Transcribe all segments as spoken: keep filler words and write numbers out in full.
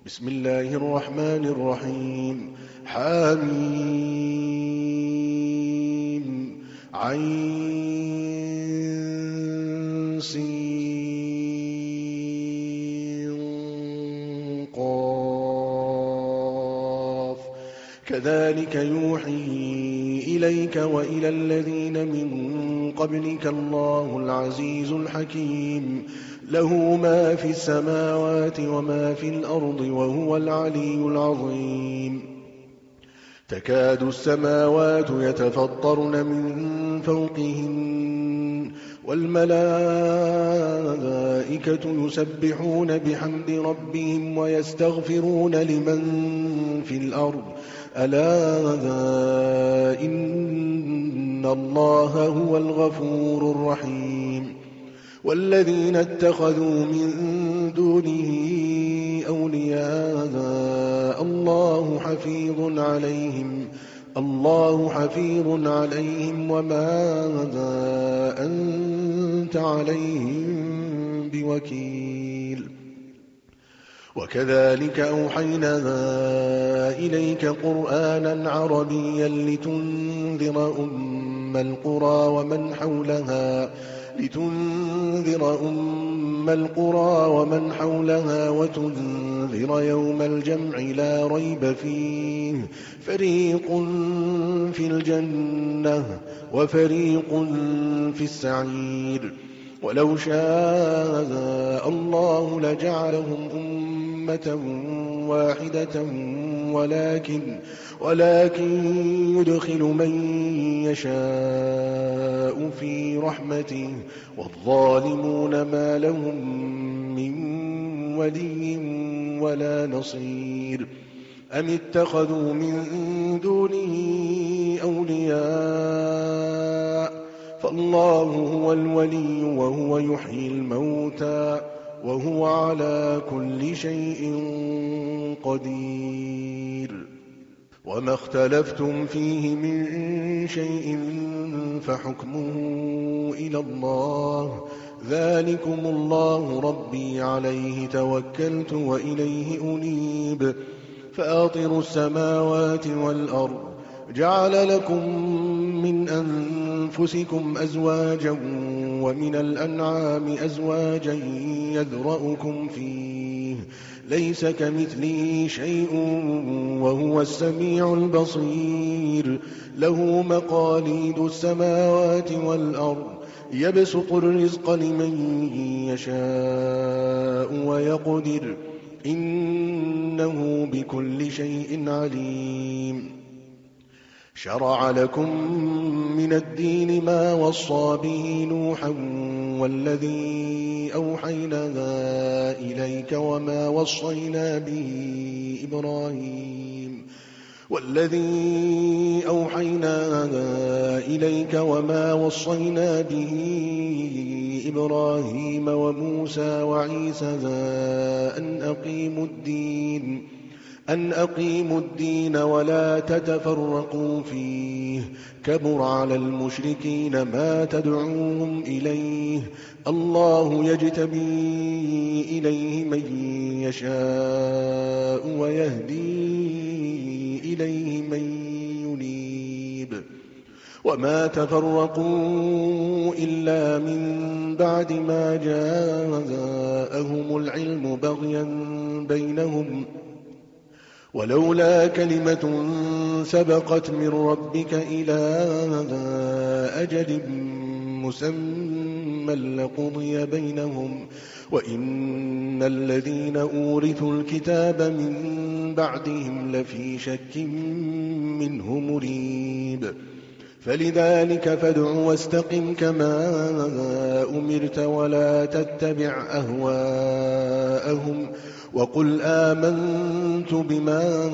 بسم الله الرحمن الرحيم. حميم عين سين قاف كذلك يوحي إليك وإلى الذين من قبلك الله العزيز الحكيم له ما في السماوات وما في الأرض وهو العلي العظيم. تكاد السماوات يتفطرن من فوقهن والملائكة يسبحون بحمد ربهم ويستغفرون لمن في الأرض ألا إن الله هو الغفور الرحيم. والذين اتخذوا من دونه أولياء الله حفيظ عليهم الله حفيظ عليهم وما أنت عليهم بوكيل. وكذلك أوحينا إليك قرآنا عربيا لتنذر أم القرى ومن حولها لتنذر أم القرى ومن حولها وتنذر يوم الجمع لا ريب فيه فريق في الجنة وفريق في السعير. ولو شاء الله لجعلهم أمة واحدة ولكن ولكن يدخل من يشاء في رحمته والظالمون ما لهم من ولي ولا نصير. أم اتخذوا من دونه أولياء فالله هو الولي وهو يحيي الموتى وهو على كل شيء قدير. وما اختلفتم فيه من شيء فحكمه إلى الله ذلكم الله ربي عليه توكلت وإليه أنيب. فاطر السماوات والأرض جعل لكم من أنفسكم أزواجا ومن الأنعام أزواجا يذرأكم فيه ليس كمثله شيء وهو السميع البصير. له مقاليد السماوات والأرض يبسط الرزق لمن يشاء ويقدر إنه بكل شيء عليم. شرع لكم من الدين ما وصى به نوحا والذي أوحينا إليك وما وصينا به إبراهيم والذي أوحينا إليك وما وصينا به إبراهيم وموسى وعيسى أن أقيموا الدين أن أقيموا الدين ولا تتفرقوا فيه كبر على المشركين ما تدعوهم إليه الله يجتبي إليه من يشاء ويهدي إليه من ينيب. وما تفرقوا إلا من بعد ما جاءهم العلم بغيا بينهم ولولا كلمة سبقت من ربك إلى أجل مسمى لقضي بينهم وإن الذين أورثوا الكتاب من بعدهم لفي شك منه مريب. فلذلك فادع واستقم كما أمرت ولا تتبع أهواءهم وقل آمنت بما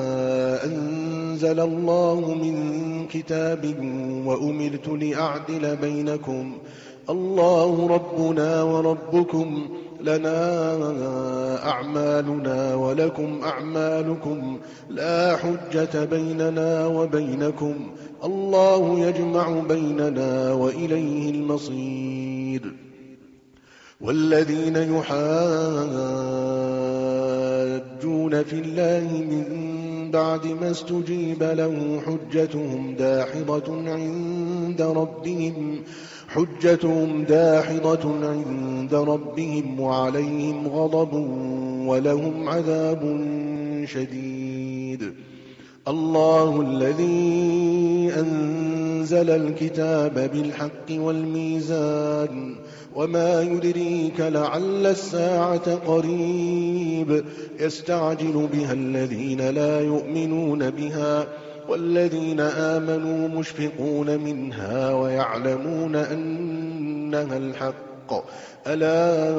أنزل الله من كتاب وأمرت لأعدل بينكم الله ربنا وربكم لنا أعمالنا ولكم أعمالكم لا حجة بيننا وبينكم الله يجمع بيننا وإليه المصير. والذين يحادون يحاجون في الله من بعد ما استجيب له حجتهم داحضة عند ربهم حجتهم داحضة عند ربهم وعليهم غضب ولهم عذاب شديد. الله الذي أنزل الكتاب بالحق والميزان وما يدريك لعل الساعة قريب يستعجل بها الذين لا يؤمنون بها والذين آمنوا مشفقون منها ويعلمون أنها الحق ألا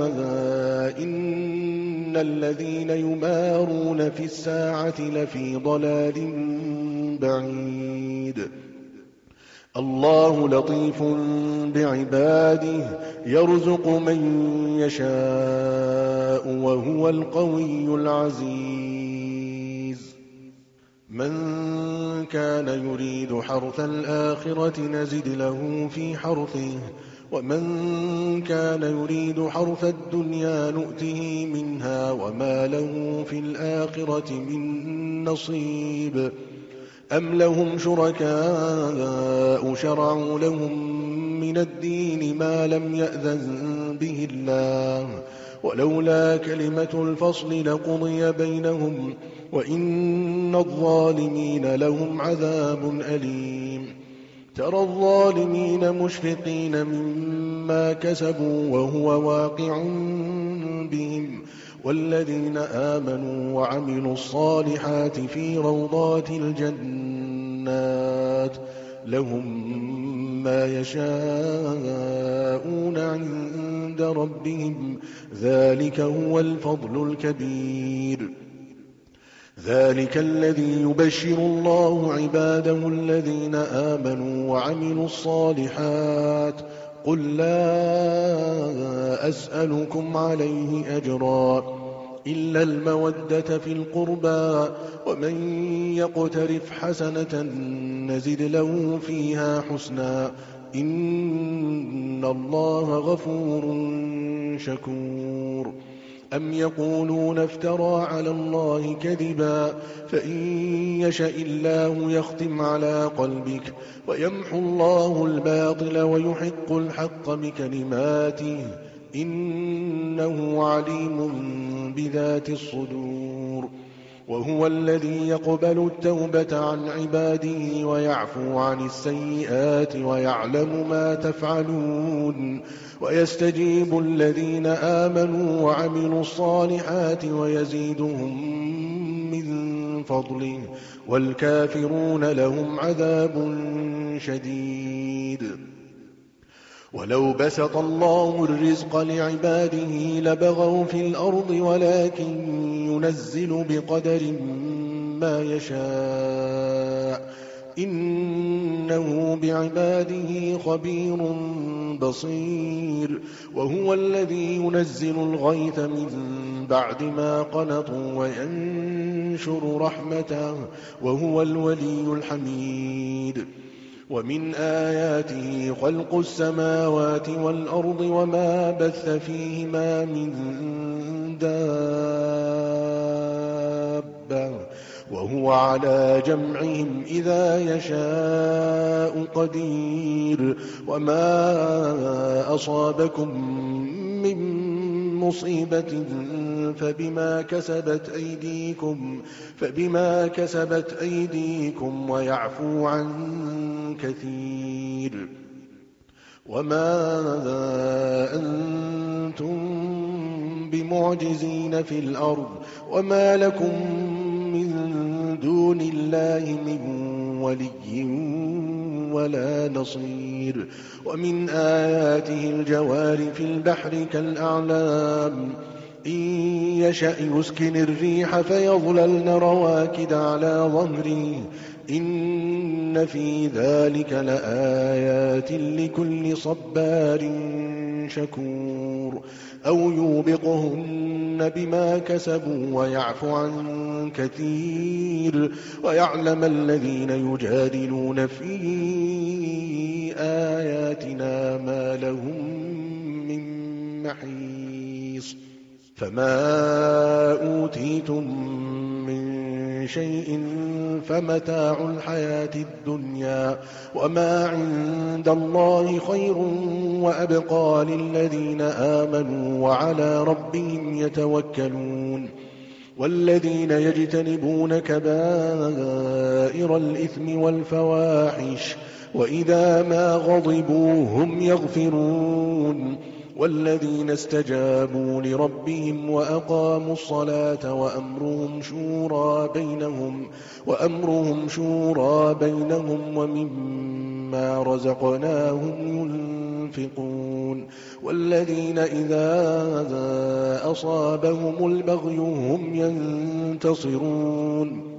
إن الذين يمارون في الساعة لفي ضلال بعيد. الله لطيف بعباده يرزق من يشاء وهو القوي العزيز. من كان يريد حرث الآخرة نزد له في حرثه ومن كان يريد حرث الدنيا نؤته منها وما له في الآخرة من نصيب. أم لهم شركاء شرعوا لهم من الدين ما لم يأذن به الله ولولا كلمة الفصل لقضي بينهم وإن الظالمين لهم عذاب أليم. ترى الظالمين مشفقين مما كسبوا وهو واقع بهم والذين آمنوا وعملوا الصالحات في روضات الجنات لهم ما يشاءون عند ربهم ذلك هو الفضل الكبير. ذلك الذي يبشر الله عباده الذين آمنوا وعملوا الصالحات قل لا أسألكم عليه أجرا إلا المودة في القربى ومن يقترف حسنة نزد له فيها حسنا إن الله غفور شكور. أم يقولون افترى على الله كذبا فإن يشأ الله يختم على قلبك ويمحو الله الباطل ويحق الحق بكلماته إنه عليم بذات الصدور. وهو الذي يقبل التوبة عن عباده ويعفو عن السيئات ويعلم ما تفعلون ويستجيب الذين آمنوا وعملوا الصالحات ويزيدهم من فضله والكافرون لهم عذاب شديد. ولو بسط الله الرزق لعباده لبغوا في الأرض ولكن ينزل بقدر ما يشاء إنه بعباده خبير بصير. وهو الذي ينزل الغيث من بعد ما قنطوا وينشر رحمته وهو الولي الحميد. ومن آياته خلق السماوات والأرض وما بث فيهما من دابة وهو على جمعهم إذا يشاء قدير. وما أصابكم من مصيبة فبما كسبت أيديكم فبما كسبت أيديكم ويعفو عن كثير. وما أنتم بمعجزين في الأرض وما لكم من دون الله من ولي ولا نصير. ومن آياته الجوار في البحر كالأعلام إن يشأ يسكن الريح فيظللن رواكد على ظهره إن في ذلك لآيات لكل صبار شكور. أو يوبقهن بما كسبوا ويعفو عن كثير ويعلم الذين يجادلون في آياتنا ما لهم من محيص. فما أوتيتم من شيء فمتاع الحياة الدنيا وما عند الله خير وأبقى للذين آمنوا وعلى ربهم يتوكلون والذين يجتنبون كبائر الإثم والفواحش وإذا ما غضبوا هم يغفرون والذين استجابوا لربهم وأقاموا الصلاة وأمرهم شورى بينهم وأمرهم شورى بينهم ومما رزقناهم ينفقون والذين إذا أصابهم البغي هم ينتصرون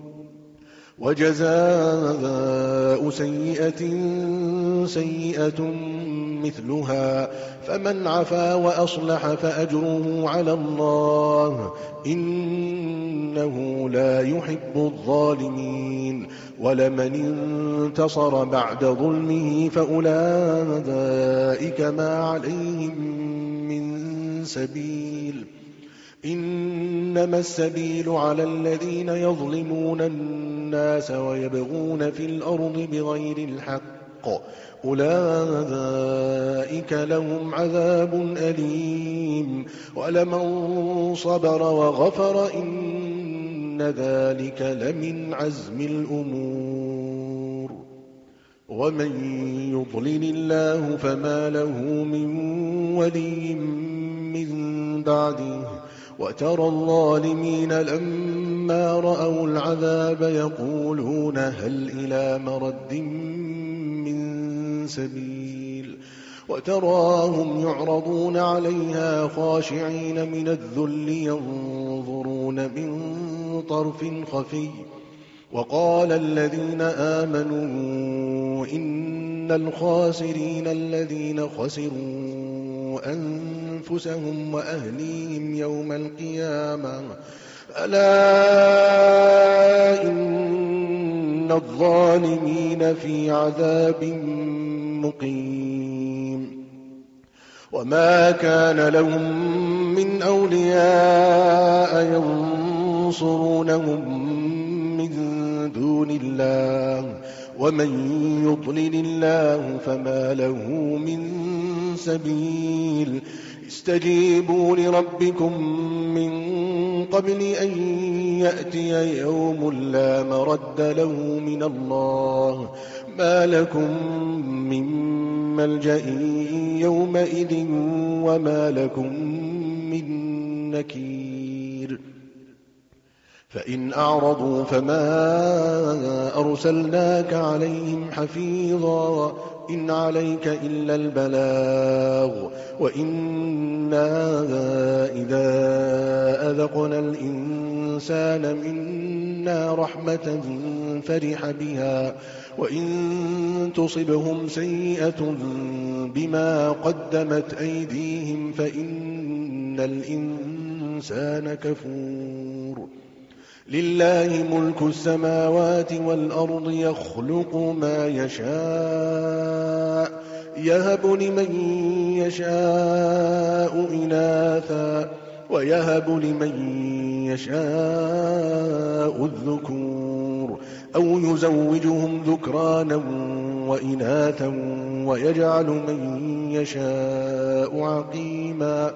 وجزاء سيئة سيئة مثلها فمن عفا وأصلح فأجره على الله إنه لا يحب الظالمين ولمن انتصر بعد ظلمه فأولئك ما عليهم من سبيل إنما السبيل على الذين يظلمون الناس ويبغون في الأرض بغير الحق أولئك لهم عذاب أليم ولمن صبر وغفر إن ذلك لمن عزم الأمور ومن يضلل الله فما له من ولي من بعده وترى الظالمين لما رأوا العذاب يقولون هل إلى مرد من سبيل وتراهم يعرضون عليها خاشعين من الذل ينظرون من طرف خفي وقال الذين آمنوا إن الخاسرين الذين خسروا أنفسهم وأهليهم يوم القيامة ألا إن الظالمين في عذاب مقيم وما كان لهم من أولياء ينصرونهم من دون الله ومن يضلل الله فما له من سبيل استجيبوا لربكم من قبل أن يأتي يوم لا مرد له من الله ما لكم من ملجأ يومئذ وما لكم من نكير فإن أعرضوا فما أرسلناك عليهم حفيظا إن عليك إلا البلاغ وإنا إذا أذقنا الإنسان منا رحمة فرح بها وإن تصبهم سيئة بما قدمت أيديهم فإن الإنسان كفور لله ملك السماوات والأرض يخلق ما يشاء يهب لمن يشاء إناثا ويهب لمن يشاء الذكور أو يزوجهم ذكرانا وإناثا ويجعل من يشاء عقيما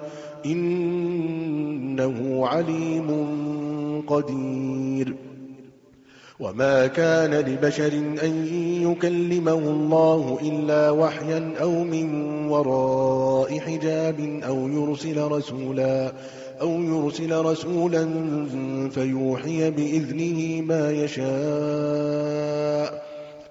إنه عليم قدير وما كان لبشر أن يكلمه الله إلا وحيا أو من وراء حجاب أو يرسل رسولا أو يرسل رسولا فيوحي بإذنه ما يشاء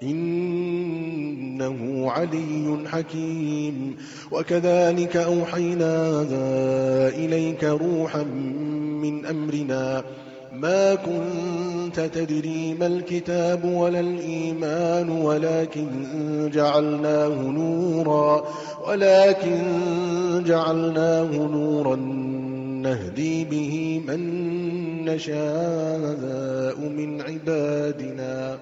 إنه علي حكيم وكذلك أوحينا إليك روحا من أمرنا ما كنت تدري ما الكتاب ولا الإيمان ولكن جعلناه نورا ولكن جعلناه نورا نهدي به من نشاء من عبادنا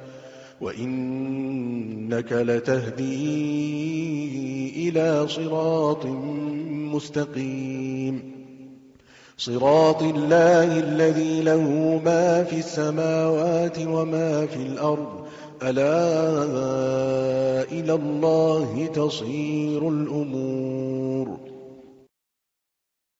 وإنك لتهدي إلى صراط مستقيم صراط الله الذي له ما في السماوات وما في الأرض ألا إلى الله تصير الأمور.